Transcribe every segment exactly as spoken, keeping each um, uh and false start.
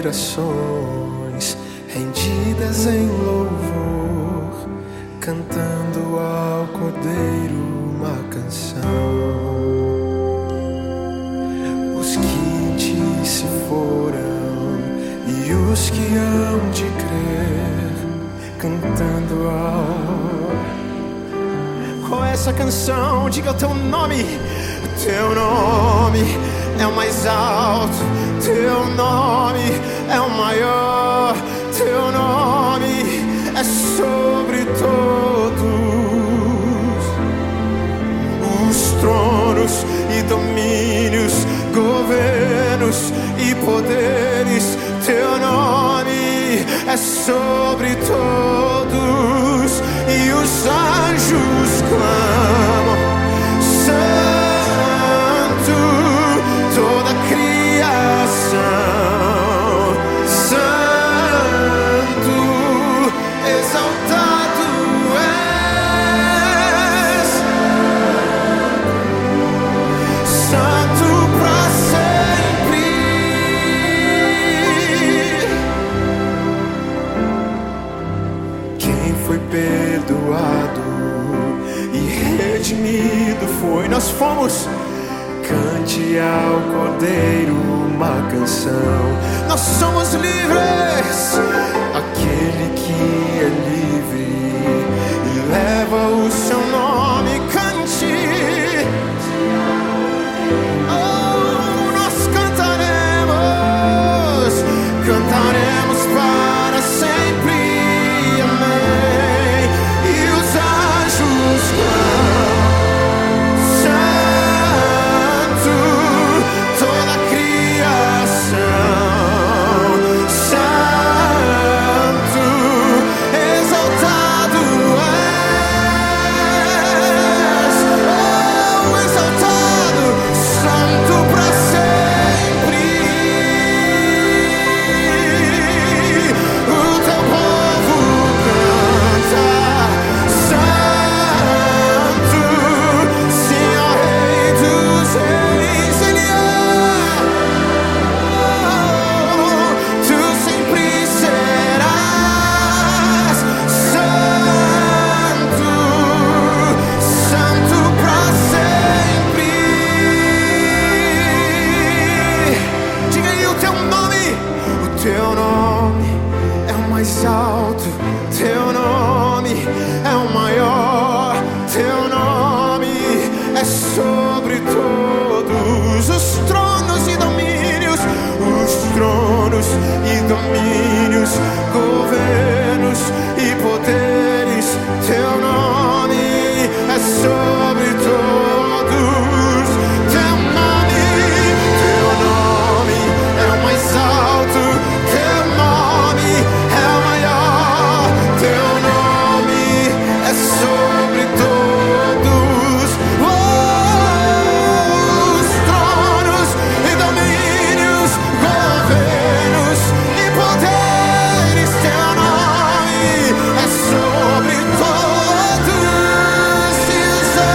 gerações rendidas em louvor, cantando ao Cordeiro uma canção. Os que em ti se foram e os que hão de crer, cantando ao... Qual é essa canção? Diga o teu nome. O teu nome é o mais alto, teu nome é o maior, teu nome é sobre todos os tronos e domínios, governos e poderes. Teu nome é sobre todos, e os anjos clamam: Santo, toda a criação, Santo, exaltado és, Santo pra sempre. Quem foi perdoado e redimido foi, nós fomos. Cante ao Cordeiro uma canção. Nós somos livres. Aquele que é livre e leva o seu nome. Cante. Oh, nós cantaremos, cantaremos para sempre. Amém. E os anjos clamam: alto, teu nome é o maior, teu nome é sobre todos os tronos e domínios, os tronos e domínios, governos e poderes. Teu nome é sobre todos, teu nome, teu nome é o mais alto, teu nome é o maior, teu nome é sobre todos os tronos e domínios, governos e poderes. Teu nome é sobre todos, e os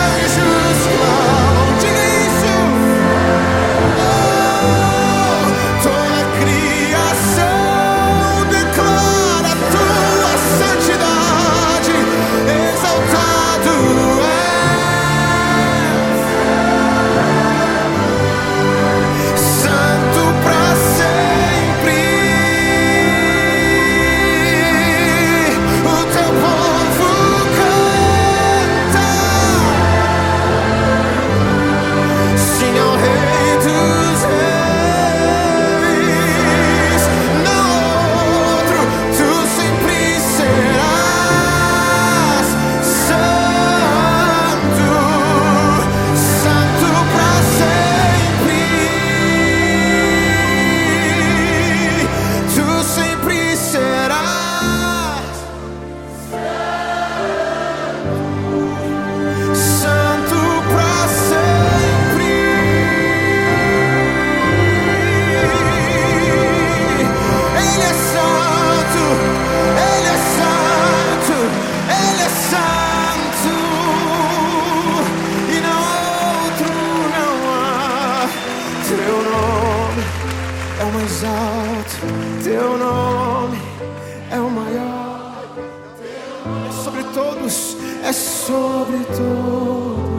o mais alto, teu nome é o maior. É sobre todos, é sobre todos.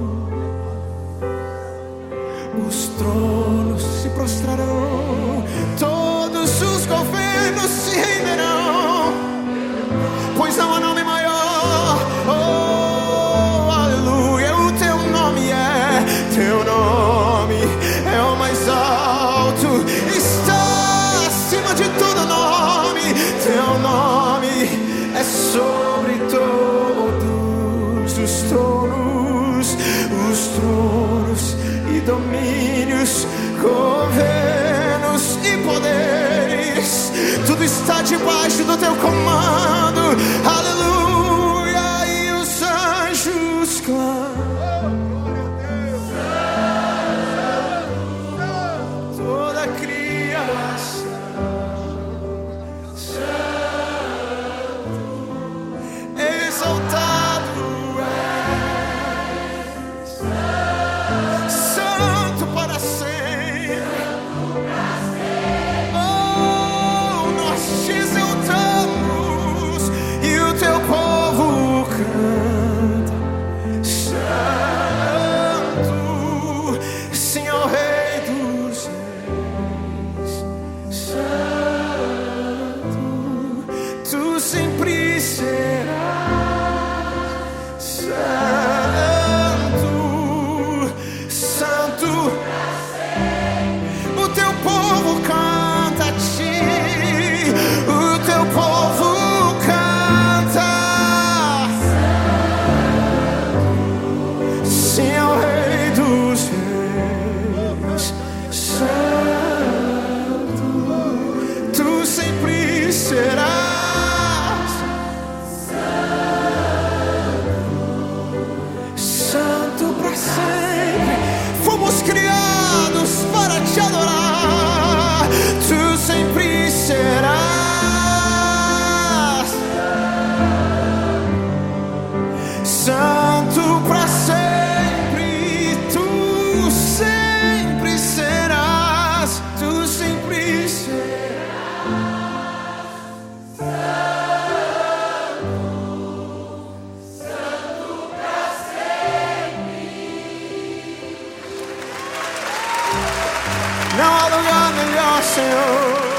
Os tronos se prostrarão, todos os governos se renderão, pois não há nome maior. Oh, aleluia. O teu nome é, teu nome é o mais alto, está acima de todo nome. Teu nome é sobre todos os tronos, os tronos e domínios, governos e poderes, tudo está debaixo do teu comando. Aleluia. E os anjos clamam, toda a criação, exaltado és, santo para sempre. Oh, nós te exaltamos e o teu povo canta: Santo, Senhor Rei dos Reis, Santo, tu sempre serás. Fomos criados para te adorar, tu sempre serás santo para sempre. Tu sempre serás, tu sempre serás santo, santo para sempre. Não há lugar melhor, Senhor.